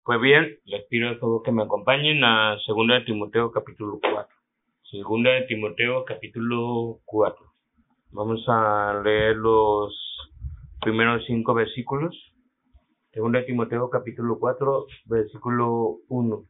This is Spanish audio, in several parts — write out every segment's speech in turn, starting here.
Pues bien, les pido de favor que me acompañen a 2 de Timoteo capítulo 4. 2 de Timoteo capítulo 4. Vamos a leer los primeros 5 versículos. 2 de Timoteo capítulo 4, versículo 1.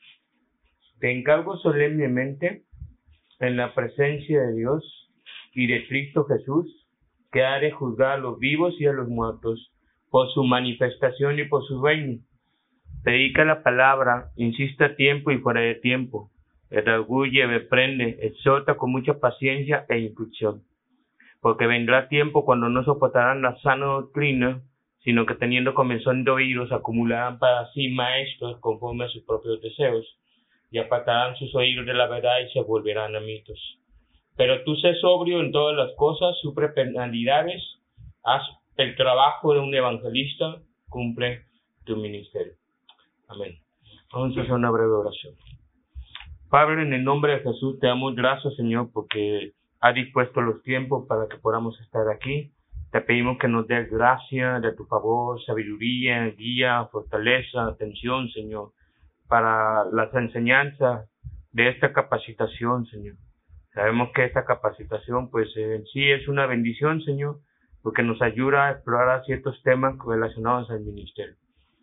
Te encargo solemnemente en la presencia de Dios y de Cristo Jesús, que ha de juzgar a los vivos y a los muertos por su manifestación y por su reino. Predica la palabra, insiste a tiempo y fuera de tiempo, redarguye, reprende, exhorta con mucha paciencia e instrucción. Porque vendrá tiempo cuando no soportarán la sana doctrina, sino que teniendo comezón de oídos acumularán para sí maestros conforme a sus propios deseos, y apartarán sus oídos de la verdad y se volverán a mitos. Pero tú sé sobrio en todas las cosas, sufre penalidades, haz el trabajo de un evangelista, cumple tu ministerio. Amén. Vamos a hacer una breve oración. Padre, en el nombre de Jesús, te damos gracias, Señor, porque has dispuesto los tiempos para que podamos estar aquí. Te pedimos que nos des gracia de tu favor, sabiduría, guía, fortaleza, atención, Señor, para las enseñanzas de esta capacitación, Señor. Sabemos que esta capacitación, pues, en sí es una bendición, Señor, porque nos ayuda a explorar ciertos temas relacionados al ministerio.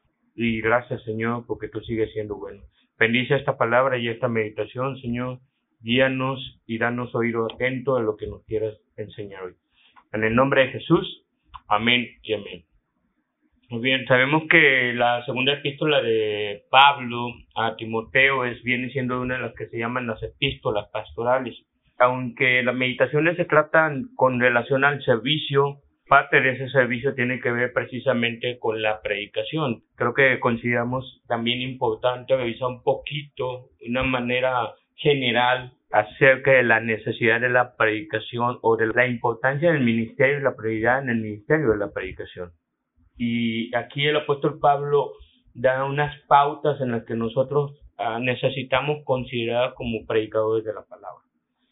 Y gracias, Señor, porque tú sigues siendo bueno. Bendice esta palabra y esta meditación, Señor. Guíanos y danos oído atento a lo que nos quieras enseñar hoy. En el nombre de Jesús, amén y amén. Muy bien, sabemos que la segunda epístola de Pablo a Timoteo viene siendo una de las que se llaman las epístolas pastorales. Aunque las meditaciones se tratan con relación al servicio, parte de ese servicio tiene que ver precisamente con la predicación. Creo que consideramos también importante revisar un poquito, de una manera general, acerca de la necesidad de la predicación o de la importancia del ministerio y la prioridad en el ministerio de la predicación. Y aquí el apóstol Pablo da unas pautas en las que nosotros necesitamos considerar como predicadores de la palabra.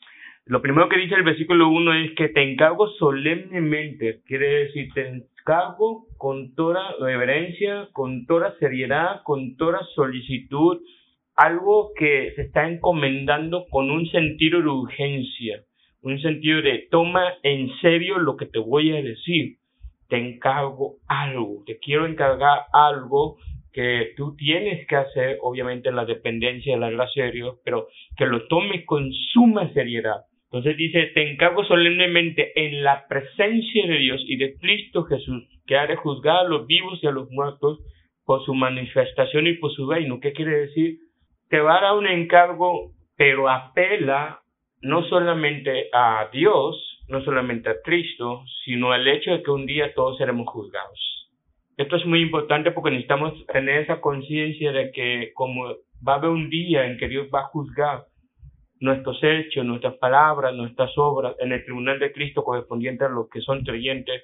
Lo primero que dice el versículo 1 es que te encargo solemnemente, quiere decir te encargo con toda reverencia, con toda seriedad, con toda solicitud, algo que se está encomendando con un sentido de urgencia, un sentido de toma en serio lo que te voy a decir. Te encargo algo, te quiero encargar algo que tú tienes que hacer, obviamente en la dependencia de la gracia de Dios, pero que lo tomes con suma seriedad. Entonces dice, te encargo solemnemente en la presencia de Dios y de Cristo Jesús, que ha de juzgar a los vivos y a los muertos por su manifestación y por su reino. ¿Qué quiere decir? Te va a dar un encargo, pero apela no solamente a Dios, no solamente a Cristo, sino al hecho de que un día todos seremos juzgados. Esto es muy importante porque necesitamos tener esa conciencia de que como va a haber un día en que Dios va a juzgar nuestros hechos, nuestras palabras, nuestras obras en el tribunal de Cristo correspondiente a los que son creyentes,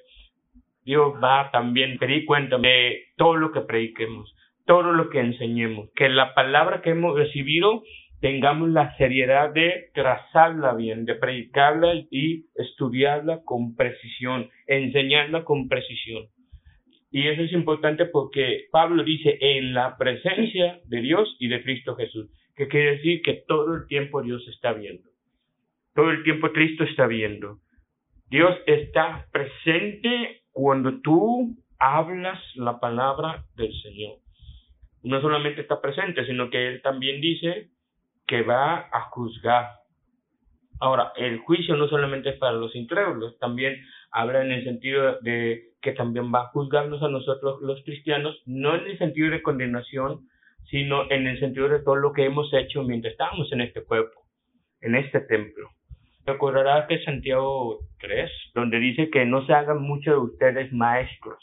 Dios va a también pedir cuenta de todo lo que prediquemos, todo lo que enseñemos, que la palabra que hemos recibido tengamos la seriedad de trazarla bien, de predicarla y estudiarla con precisión, enseñarla con precisión. Y eso es importante porque Pablo dice en la presencia de Dios y de Cristo Jesús, que quiere decir que todo el tiempo Dios está viendo. Todo el tiempo Cristo está viendo. Dios está presente cuando tú hablas la palabra del Señor. No solamente está presente, sino que Él también dice que va a juzgar. Ahora, el juicio no solamente es para los incrédulos, también habla en el sentido de que también va a juzgarnos a nosotros los cristianos, no en el sentido de condenación, sino en el sentido de todo lo que hemos hecho mientras estábamos en este cuerpo, en este templo. Recordarás que Santiago 3, donde dice que no se hagan muchos de ustedes maestros,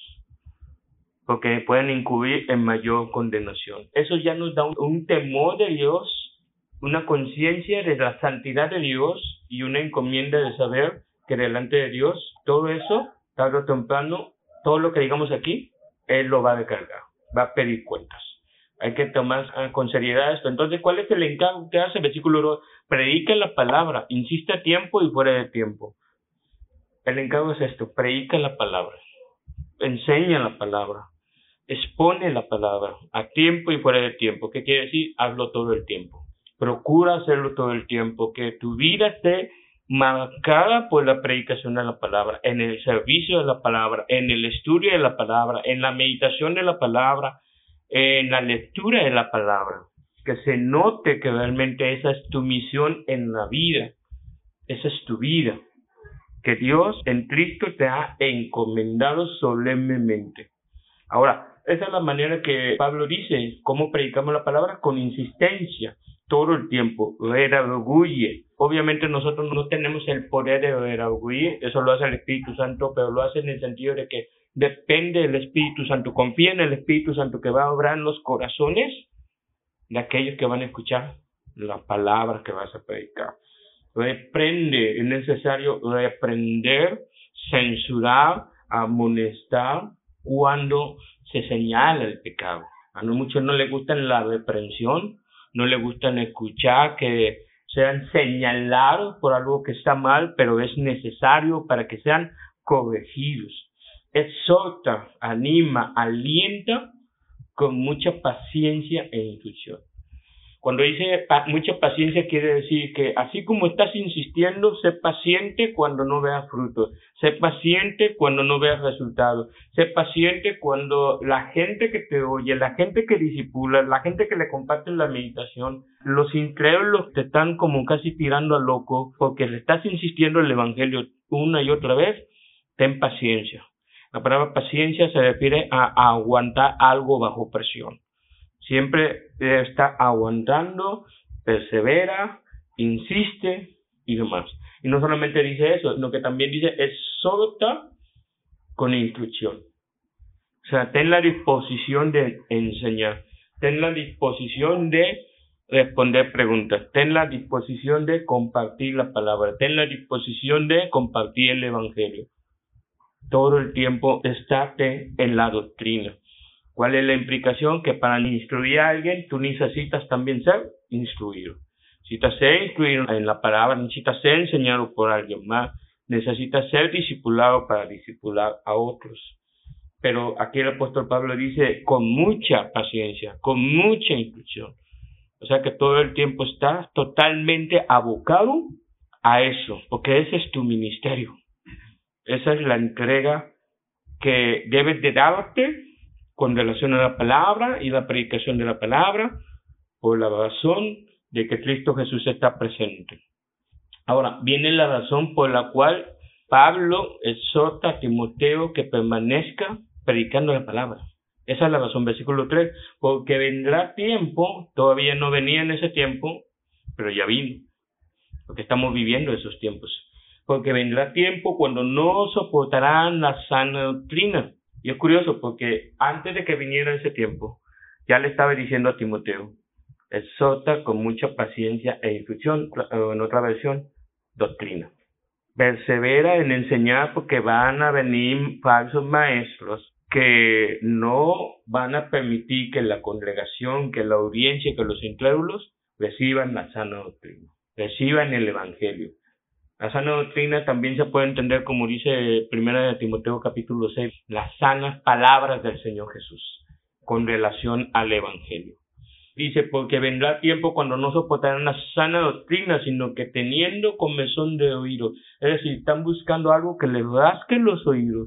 porque pueden incurrir en mayor condenación. Eso ya nos da un temor de Dios, una conciencia de la santidad de Dios y una encomienda de saber que delante de Dios, todo eso, tarde o temprano, todo lo que digamos aquí, Él lo va a descargar, va a pedir cuentas. Hay que tomar con seriedad esto. Entonces, ¿cuál es el encargo que hace el versículo 2? Predica la palabra, insiste a tiempo y fuera de tiempo. El encargo es esto, predica la palabra, enseña la palabra. expone la palabra a tiempo y fuera de tiempo. ¿Qué quiere decir? Hazlo todo el tiempo. Procura hacerlo todo el tiempo, que tu vida esté marcada por la predicación de la palabra, en el servicio de la palabra, en el estudio de la palabra, en la meditación de la palabra, en la lectura de la palabra. Que se note que realmente esa es tu misión en la vida. Esa es tu vida. Que Dios en Cristo te ha encomendado solemnemente. Ahora, esa es la manera que Pablo dice, cómo predicamos la palabra, con insistencia, todo el tiempo, redarguye. Obviamente nosotros no tenemos el poder de redarguir, eso lo hace el Espíritu Santo, pero lo hace en el sentido de que depende del Espíritu Santo, confía en el Espíritu Santo que va a obrar en los corazones de aquellos que van a escuchar las palabras que vas a predicar. Reprende, es necesario reprender, censurar, amonestar cuando se señala el pecado. A muchos no les gusta la reprensión, no les gusta escuchar que sean señalados por algo que está mal, pero es necesario para que sean corregidos. Exhorta, anima, alienta con mucha paciencia e instrucción. Cuando dice mucha paciencia quiere decir que así como estás insistiendo, sé paciente cuando no veas frutos, sé paciente cuando no veas resultados, sé paciente cuando la gente que te oye, la gente que discipula, la gente que le comparte la meditación, los incrédulos te están como casi tirando a loco porque le estás insistiendo en el evangelio una y otra vez. Ten paciencia. La palabra paciencia se refiere a aguantar algo bajo presión. Siempre está aguantando, persevera, insiste y demás. Y no solamente dice eso, sino que también dice exhorta con instrucción. O sea, ten la disposición de enseñar, ten la disposición de responder preguntas, ten la disposición de compartir la palabra, ten la disposición de compartir el evangelio. Todo el tiempo estate en la doctrina. ¿Cuál es la implicación? Que para instruir a alguien, tú necesitas también ser instruido. Necesitas ser instruido en la palabra, necesitas ser enseñado por alguien más, necesitas ser discipulado para discipular a otros. Pero aquí el apóstol Pablo dice, con mucha paciencia, con mucha instrucción. O sea que todo el tiempo estás totalmente abocado a eso, porque ese es tu ministerio. Esa es la entrega que debes de darte con relación a la palabra y la predicación de la palabra, por la razón de que Cristo Jesús está presente. Ahora, viene la razón por la cual Pablo exhorta a Timoteo que permanezca predicando la palabra. Esa es la razón, versículo 3, porque vendrá tiempo, todavía no venía en ese tiempo, pero ya vino, porque estamos viviendo esos tiempos. Porque vendrá tiempo cuando no soportarán la sana doctrina. Y es curioso porque antes de que viniera ese tiempo, ya le estaba diciendo a Timoteo, exhorta con mucha paciencia e instrucción, en otra versión, doctrina. Persevera en enseñar porque van a venir falsos maestros que no van a permitir que la congregación, que la audiencia, que los incrédulos reciban la sana doctrina, reciban el evangelio. La sana doctrina también se puede entender, como dice 1 Timoteo capítulo 6, las sanas palabras del Señor Jesús con relación al evangelio. Dice, porque vendrá tiempo cuando no soportarán la sana doctrina, sino que teniendo comezón de oídos, es decir, están buscando algo que les rasque los oídos,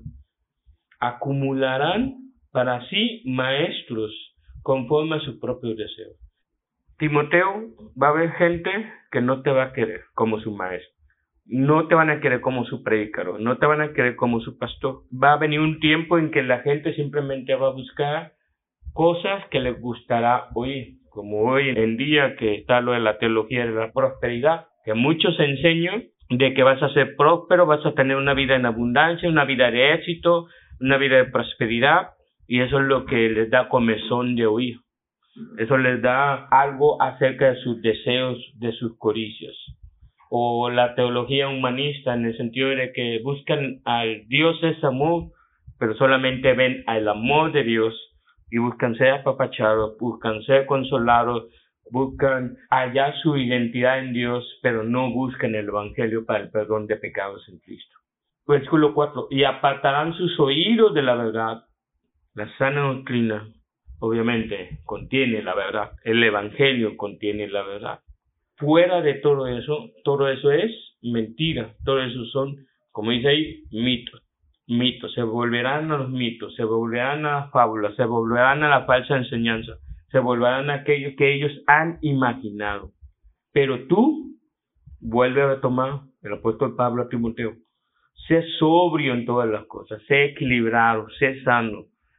acumularán para sí maestros conforme a sus propios deseos. Timoteo, va a haber gente que no te va a querer como su maestro. No te van a querer como su predicador, no te van a querer como su pastor. Va a venir un tiempo en que la gente simplemente va a buscar cosas que les gustará oír, como hoy en día que está lo de la teología de la prosperidad, que muchos enseñan de que vas a ser próspero, vas a tener una vida en abundancia, una vida de éxito, una vida de prosperidad, y eso es lo que les da comezón de oír. Eso les da algo acerca de sus deseos, de sus codicias. O la teología humanista en el sentido de que buscan al Dios es amor, pero solamente ven al amor de Dios y buscan ser apapachados, buscan ser consolados, buscan hallar su identidad en Dios, pero no buscan el evangelio para el perdón de pecados en Cristo. Versículo 4, y apartarán sus oídos de la verdad La sana doctrina, obviamente, contiene la verdad. El evangelio contiene la verdad. Fuera de todo eso es mentira. Todo eso son, como dice ahí, mitos. Mitos. Se volverán a los mitos, se volverán a las fábulas, se volverán a la falsa enseñanza, se volverán a aquellos que ellos han imaginado. Pero tú vuelve a tomar el apóstol Pablo a Timoteo. Sé sobrio en todas las cosas, sé equilibrado, sé sano,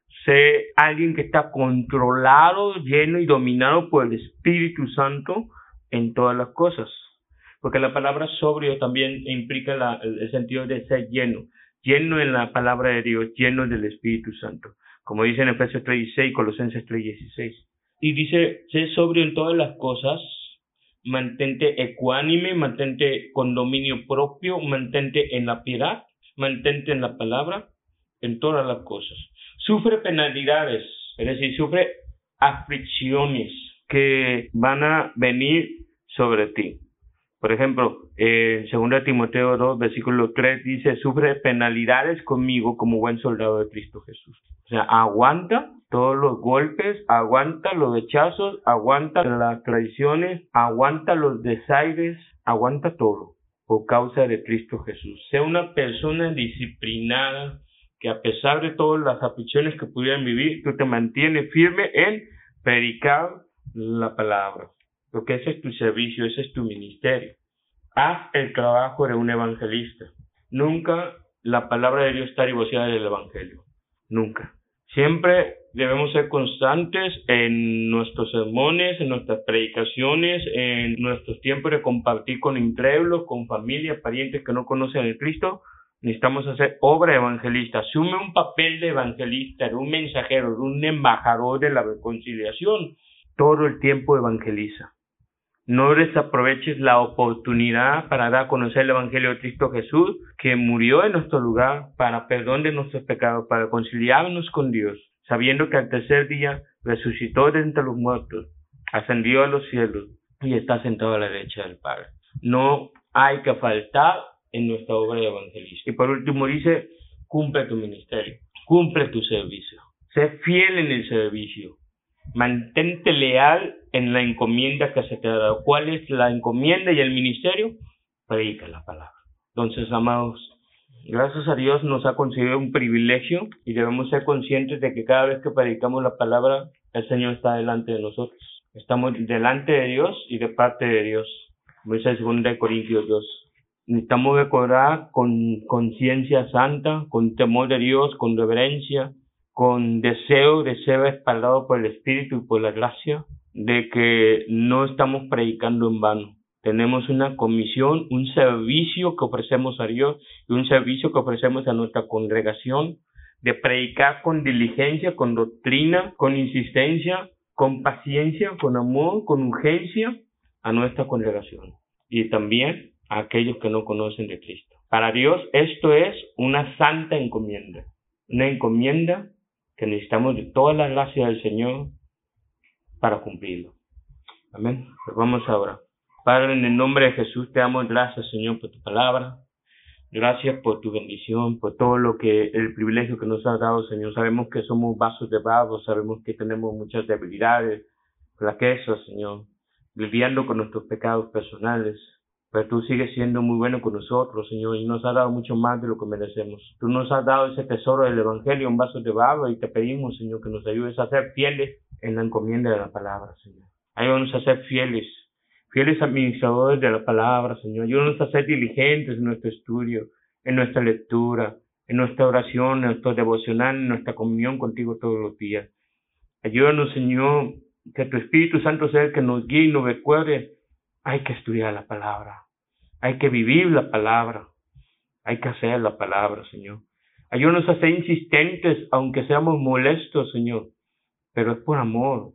sé alguien que está controlado, lleno y dominado por el Espíritu Santo en todas las cosas. Porque la palabra sobrio también implica el sentido de ser lleno, lleno en la palabra de Dios, lleno del Espíritu Santo. Como dice en Efesios 3:16, Colosenses 3:16. Y dice, sé sobrio en todas las cosas, mantente ecuánime, mantente con dominio propio, mantente en la piedad, mantente en la palabra, en todas las cosas. Sufre penalidades, es decir, sufre aflicciones que van a venir sobre ti. Por ejemplo, en 2 Timoteo 2, versículo 3 dice, sufre penalidades conmigo como buen soldado de Cristo Jesús. O sea, aguanta todos los golpes, aguanta los rechazos, aguanta las traiciones, aguanta los desaires, aguanta todo por causa de Cristo Jesús. Sea una persona disciplinada que a pesar de todas las aflicciones que pudieran vivir, tú te mantienes firme en predicar la palabra. Porque ese es tu servicio, ese es tu ministerio. Haz el trabajo de un evangelista. Nunca la palabra de Dios está divorciada del evangelio. Nunca. Siempre debemos ser constantes en nuestros sermones, en nuestras predicaciones, en nuestros tiempos de compartir con incrédulos, con familias, parientes que no conocen a Cristo. Necesitamos hacer obra evangelista. Asume un papel de evangelista, de un mensajero, de un embajador de la reconciliación. Todo el tiempo evangeliza. No desaproveches la oportunidad para dar a conocer el Evangelio de Cristo Jesús, que murió en nuestro lugar para perdón de nuestros pecados, para reconciliarnos con Dios, sabiendo que al tercer día resucitó de entre los muertos, ascendió a los cielos y está sentado a la derecha del Padre. No hay que faltar en nuestra obra de evangelista. Y por último dice, cumple tu ministerio, cumple tu servicio, sé fiel en el servicio. Mantente leal en la encomienda que se te ha dado. ¿Cuál es la encomienda y el ministerio? Predica la palabra. Entonces, amados, gracias a Dios nos ha concedido un privilegio y debemos ser conscientes de que cada vez que predicamos la palabra, el Señor está delante de nosotros. Estamos delante de Dios y de parte de Dios. Como dice 2 Corintios 2. Necesitamos recordar con conciencia santa, con temor de Dios, con reverencia, con deseo de ser respaldado por el Espíritu y por la gracia, de que no estamos predicando en vano. Tenemos una comisión, un servicio que ofrecemos a Dios y un servicio que ofrecemos a nuestra congregación, de predicar con diligencia, con doctrina, con insistencia, con paciencia, con amor, con urgencia a nuestra congregación y también a aquellos que no conocen de Cristo. Para Dios esto es una santa encomienda, una encomienda que necesitamos de toda la gracia del Señor para cumplirlo. Amén. Pues vamos ahora. Padre, en el nombre de Jesús te damos gracias, Señor, por tu palabra. Gracias por tu bendición, por todo el privilegio que nos has dado, Señor. Sabemos que somos vasos de barro, sabemos que tenemos muchas debilidades, flaquezas, Señor, lidiando con nuestros pecados personales. Pero tú sigues siendo muy bueno con nosotros, Señor, y nos has dado mucho más de lo que merecemos. Tú nos has dado ese tesoro del Evangelio en vasos de barro y te pedimos, Señor, que nos ayudes a ser fieles en la encomienda de la palabra, Señor. Ayúdanos a ser fieles administradores de la palabra, Señor. Ayúdanos a ser diligentes en nuestro estudio, en nuestra lectura, en nuestra oración, en nuestro devocional, en nuestra comunión contigo todos los días. Ayúdanos, Señor, que tu Espíritu Santo sea el que nos guíe y nos recuerde. Hay que estudiar la palabra. Hay que vivir la palabra. Hay que hacer la palabra, Señor. Ayúdanos a ser insistentes, aunque seamos molestos, Señor. Pero es por amor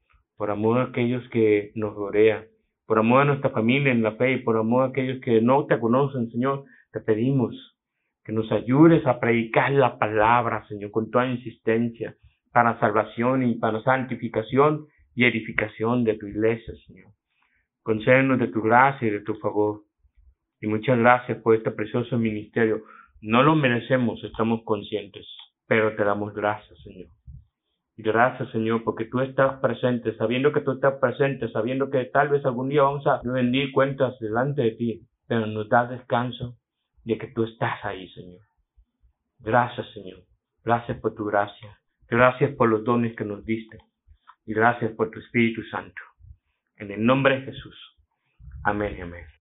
a aquellos que nos rodean, por amor a nuestra familia en la fe y por amor a aquellos que no te conocen, Señor. Te pedimos que nos ayudes a predicar la palabra, Señor, con toda insistencia, para salvación y para santificación y edificación de tu iglesia, Señor. Concédenos de tu gracia y de tu favor. Y muchas gracias por este precioso ministerio. No lo merecemos, estamos conscientes, pero te damos gracias, Señor. Y gracias, Señor, porque tú estás presente, sabiendo que tú estás presente, sabiendo que tal vez algún día vamos a rendir cuentas delante de ti, pero nos da descanso de que tú estás ahí, Señor. Gracias, Señor. Gracias por tu gracia. Gracias por los dones que nos diste. Y gracias por tu Espíritu Santo. En el nombre de Jesús. Amén y amén.